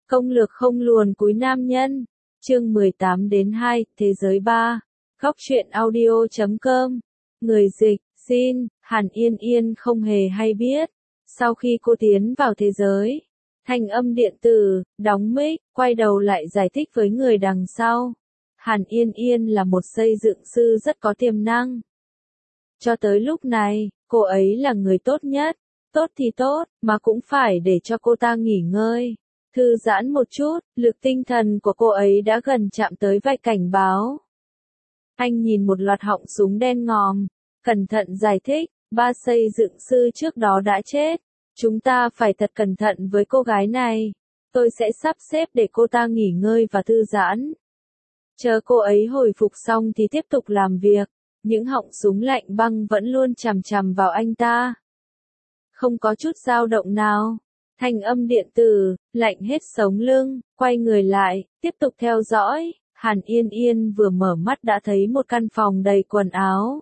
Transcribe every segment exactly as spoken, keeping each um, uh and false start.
Công lược không luồn cúi nam nhân. Chương mười tám đến hai, Thế giới ba. Góc truyện audio chấm com. Người dịch, xin, Hàn Yên Yên không hề hay biết. Sau khi cô tiến vào thế giới, thanh âm điện tử, đóng mic, quay đầu lại giải thích với người đằng sau. Hàn Yên Yên là một xây dựng sư rất có tiềm năng. Cho tới lúc này, cô ấy là người tốt nhất. Tốt thì tốt, mà cũng phải để cho cô ta nghỉ ngơi. Thư giãn một chút, lực tinh thần của cô ấy đã gần chạm tới vạch cảnh báo. Anh nhìn một loạt họng súng đen ngòm, cẩn thận giải thích, ba xây dựng sư trước đó đã chết. Chúng ta phải thật cẩn thận với cô gái này. Tôi sẽ sắp xếp để cô ta nghỉ ngơi và thư giãn. Chờ cô ấy hồi phục xong thì tiếp tục làm việc. Những họng súng lạnh băng vẫn luôn chằm chằm vào anh ta. Không có chút dao động nào. Thanh âm điện tử, lạnh hết sống lưng, quay người lại, tiếp tục theo dõi. Hàn Yên Yên vừa mở mắt đã thấy một căn phòng đầy quần áo.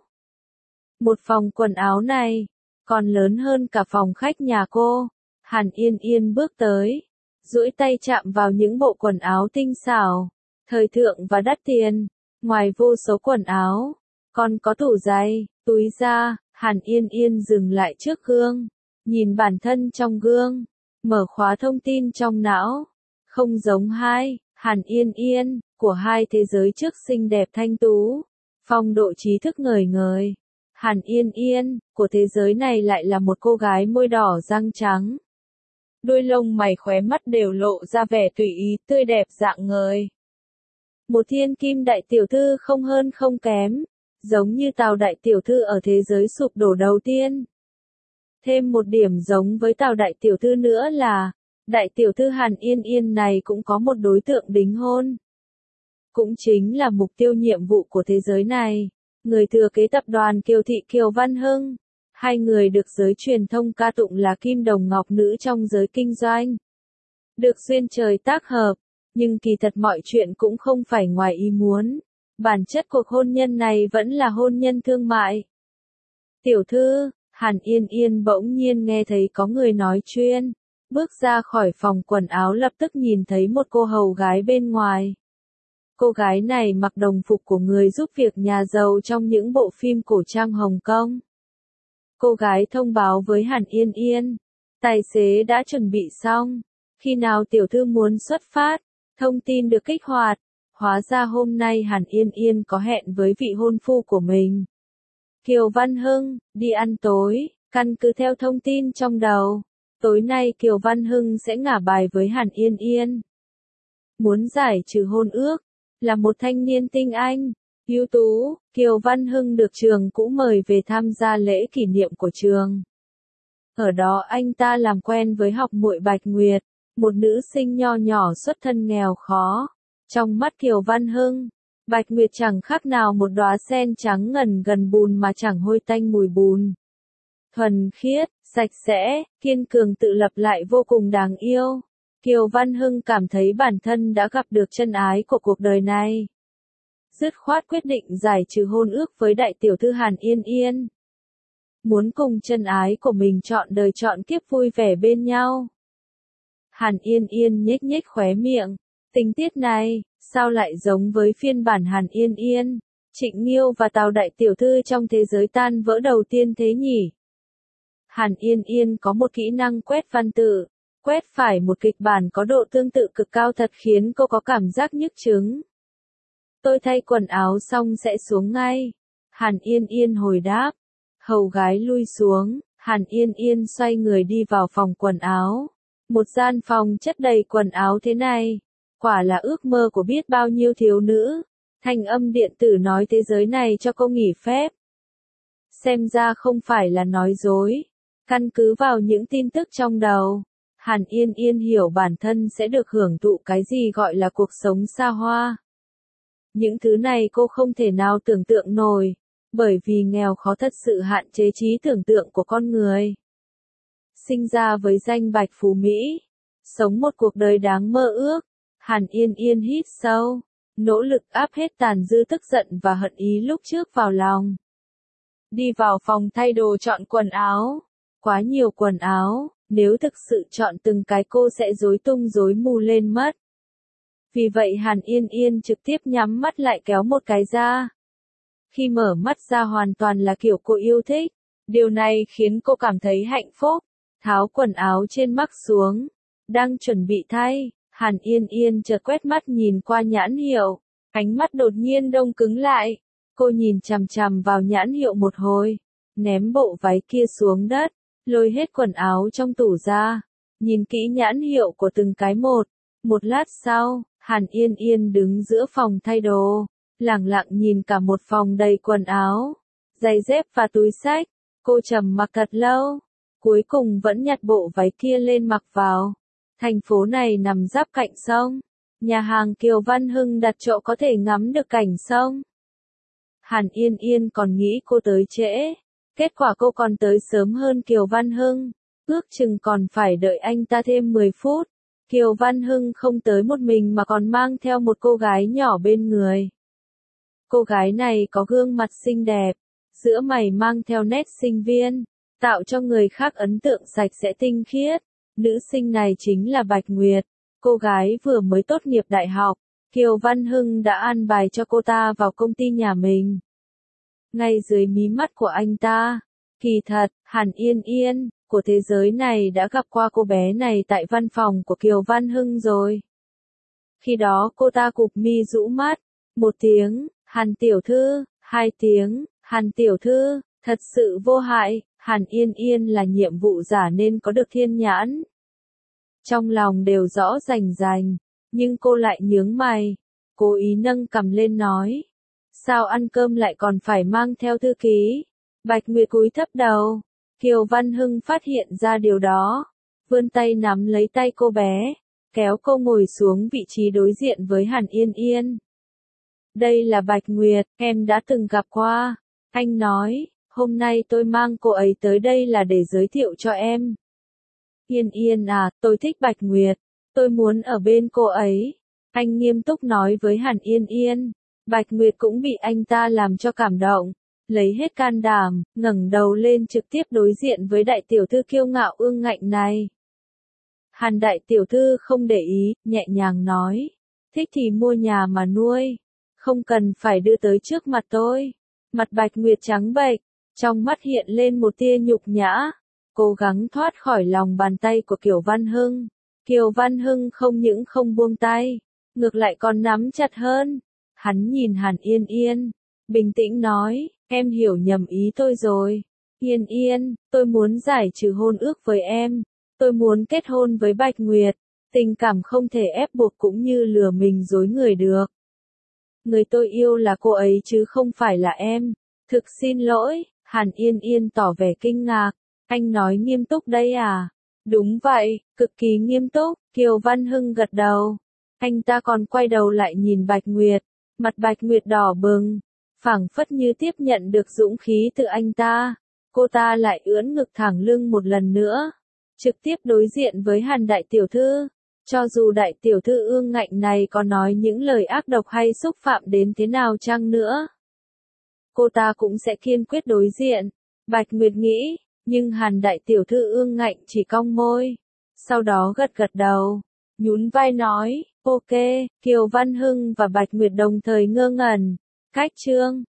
Một phòng quần áo này, còn lớn hơn cả phòng khách nhà cô. Hàn Yên Yên bước tới, duỗi tay chạm vào những bộ quần áo tinh xảo, thời thượng và đắt tiền. Ngoài vô số quần áo, còn có tủ giày, túi da. Hàn Yên Yên dừng lại trước gương, nhìn bản thân trong gương, mở khóa thông tin trong não. Không giống hai, Hàn Yên Yên, của hai thế giới trước xinh đẹp thanh tú, phong độ trí thức ngời ngời. Hàn Yên Yên, của thế giới này lại là một cô gái môi đỏ răng trắng. Đôi lông mày khóe mắt đều lộ ra vẻ tùy ý, tươi đẹp rạng ngời. Một thiên kim đại tiểu thư không hơn không kém, giống như Tào đại tiểu thư ở thế giới sụp đổ đầu tiên. Thêm một điểm giống với Tào đại tiểu thư nữa là, đại tiểu thư Hàn Yên Yên này cũng có một đối tượng đính hôn. Cũng chính là mục tiêu nhiệm vụ của thế giới này, người thừa kế tập đoàn Kiều Thị Kiều Văn Hưng. Hai người được giới truyền thông ca tụng là kim đồng ngọc nữ trong giới kinh doanh. Được duyên trời tác hợp, nhưng kỳ thật mọi chuyện cũng không phải ngoài ý muốn. Bản chất cuộc hôn nhân này vẫn là hôn nhân thương mại. Tiểu thư, Hàn Yên Yên bỗng nhiên nghe thấy có người nói chuyện, bước ra khỏi phòng quần áo lập tức nhìn thấy một cô hầu gái bên ngoài. Cô gái này mặc đồng phục của người giúp việc nhà giàu trong những bộ phim cổ trang Hồng Kông. Cô gái thông báo với Hàn Yên Yên, tài xế đã chuẩn bị xong, khi nào tiểu thư muốn xuất phát, thông tin được kích hoạt. Hóa ra hôm nay Hàn Yên Yên có hẹn với vị hôn phu của mình, Kiều Văn Hưng, đi ăn tối. Căn cứ theo thông tin trong đầu, tối nay Kiều Văn Hưng sẽ ngả bài với Hàn Yên Yên. Muốn giải trừ hôn ước, là một thanh niên tinh anh, ưu tú, Kiều Văn Hưng được trường cũ mời về tham gia lễ kỷ niệm của trường. Ở đó anh ta làm quen với học muội Bạch Nguyệt, một nữ sinh nho nhỏ xuất thân nghèo khó. Trong mắt Kiều Văn Hưng, Bạch Nguyệt chẳng khác nào một đóa sen trắng ngần gần bùn mà chẳng hôi tanh mùi bùn. Thuần khiết, sạch sẽ, kiên cường tự lập lại vô cùng đáng yêu. Kiều Văn Hưng cảm thấy bản thân đã gặp được chân ái của cuộc đời này. Dứt khoát quyết định giải trừ hôn ước với đại tiểu thư Hàn Yên Yên. Muốn cùng chân ái của mình chọn đời chọn kiếp vui vẻ bên nhau. Hàn Yên Yên nhếch nhếch khóe miệng. Tình tiết này, sao lại giống với phiên bản Hàn Yên Yên, Trịnh Nghiêu và Tào đại tiểu thư trong thế giới tan vỡ đầu tiên thế nhỉ? Hàn Yên Yên có một kỹ năng quét văn tự, quét phải một kịch bản có độ tương tự cực cao thật khiến cô có cảm giác nhức chứng. Tôi thay quần áo xong sẽ xuống ngay. Hàn Yên Yên hồi đáp. Hầu gái lui xuống, Hàn Yên Yên xoay người đi vào phòng quần áo. Một gian phòng chất đầy quần áo thế này, quả là ước mơ của biết bao nhiêu thiếu nữ. Thanh âm điện tử nói thế giới này cho cô nghỉ phép. Xem ra không phải là nói dối. Căn cứ vào những tin tức trong đầu, Hàn Yên Yên hiểu bản thân sẽ được hưởng thụ cái gì gọi là cuộc sống xa hoa. Những thứ này cô không thể nào tưởng tượng nổi, bởi vì nghèo khó thật sự hạn chế trí tưởng tượng của con người. Sinh ra với danh bạch phú Mỹ, sống một cuộc đời đáng mơ ước, Hàn Yên Yên hít sâu, nỗ lực áp hết tàn dư tức giận và hận ý lúc trước vào lòng. Đi vào phòng thay đồ chọn quần áo, quá nhiều quần áo, nếu thực sự chọn từng cái cô sẽ rối tung rối mù lên mất. Vì vậy Hàn Yên Yên trực tiếp nhắm mắt lại kéo một cái ra. Khi mở mắt ra hoàn toàn là kiểu cô yêu thích. Điều này khiến cô cảm thấy hạnh phúc. Tháo quần áo trên mắc xuống. Đang chuẩn bị thay, Hàn Yên Yên chợt quét mắt nhìn qua nhãn hiệu. Ánh mắt đột nhiên đông cứng lại. Cô nhìn chằm chằm vào nhãn hiệu một hồi. Ném bộ váy kia xuống đất. Lôi hết quần áo trong tủ ra. Nhìn kỹ nhãn hiệu của từng cái một. Một lát sau, Hàn Yên Yên đứng giữa phòng thay đồ. Lẳng lặng nhìn cả một phòng đầy quần áo, giày dép và túi xách. Cô trầm mặc thật lâu, cuối cùng vẫn nhặt bộ váy kia lên mặc vào. Thành phố này nằm giáp cạnh sông, nhà hàng Kiều Văn Hưng đặt chỗ có thể ngắm được cảnh sông. Hàn Yên Yên còn nghĩ cô tới trễ, kết quả cô còn tới sớm hơn Kiều Văn Hưng, ước chừng còn phải đợi anh ta thêm mười phút. Kiều Văn Hưng không tới một mình mà còn mang theo một cô gái nhỏ bên người. Cô gái này có gương mặt xinh đẹp, giữa mày mang theo nét sinh viên, tạo cho người khác ấn tượng sạch sẽ tinh khiết. Nữ sinh này chính là Bạch Nguyệt, cô gái vừa mới tốt nghiệp đại học. Kiều Văn Hưng đã an bài cho cô ta vào công ty nhà mình. Ngay dưới mí mắt của anh ta, kỳ thật, Hàn Yên Yên, của thế giới này đã gặp qua cô bé này tại văn phòng của Kiều Văn Hưng rồi. Khi đó cô ta cụp mi rũ mắt, một tiếng, Hàn tiểu thư, hai tiếng, Hàn tiểu thư, thật sự vô hại, Hàn Yên Yên là nhiệm vụ giả nên có được thiên nhãn. Trong lòng đều rõ rành rành, nhưng cô lại nhướng mày, cố ý nâng cằm lên nói. Sao ăn cơm lại còn phải mang theo thư ký? Bạch Nguyệt cúi thấp đầu. Kiều Văn Hưng phát hiện ra điều đó, vươn tay nắm lấy tay cô bé, kéo cô ngồi xuống vị trí đối diện với Hàn Yên Yên. Đây là Bạch Nguyệt, em đã từng gặp qua. Anh nói, hôm nay tôi mang cô ấy tới đây là để giới thiệu cho em. Yên Yên à, tôi thích Bạch Nguyệt, tôi muốn ở bên cô ấy. Anh nghiêm túc nói với Hàn Yên Yên. Bạch Nguyệt cũng bị anh ta làm cho cảm động. Lấy hết can đảm, ngẩng đầu lên trực tiếp đối diện với đại tiểu thư kiêu ngạo ương ngạnh này. Hàn đại tiểu thư không để ý, nhẹ nhàng nói. Thích thì mua nhà mà nuôi. Không cần phải đưa tới trước mặt tôi. Mặt Bạch Nguyệt trắng bệch, trong mắt hiện lên một tia nhục nhã. Cố gắng thoát khỏi lòng bàn tay của Kiều Văn Hưng. Kiều Văn Hưng không những không buông tay, ngược lại còn nắm chặt hơn. Hắn nhìn Hàn Yên Yên, bình tĩnh nói, em hiểu nhầm ý tôi rồi. Yên Yên, tôi muốn giải trừ hôn ước với em. Tôi muốn kết hôn với Bạch Nguyệt. Tình cảm không thể ép buộc cũng như lừa mình dối người được. Người tôi yêu là cô ấy chứ không phải là em. Thực xin lỗi, Hàn Yên Yên tỏ vẻ kinh ngạc. Anh nói nghiêm túc đây à? Đúng vậy, cực kỳ nghiêm túc, Kiều Văn Hưng gật đầu. Anh ta còn quay đầu lại nhìn Bạch Nguyệt. Mặt Bạch Nguyệt đỏ bừng, phảng phất như tiếp nhận được dũng khí từ anh ta. Cô ta lại ưỡn ngực thẳng lưng một lần nữa, trực tiếp đối diện với Hàn đại tiểu thư. Cho dù đại tiểu thư ương ngạnh này có nói những lời ác độc hay xúc phạm đến thế nào chăng nữa, cô ta cũng sẽ kiên quyết đối diện. Bạch Nguyệt nghĩ, nhưng Hàn đại tiểu thư ương ngạnh chỉ cong môi, sau đó gật gật đầu, nhún vai nói, ok. Kiều Văn Hưng và Bạch Nguyệt đồng thời ngơ ngẩn. Cách chương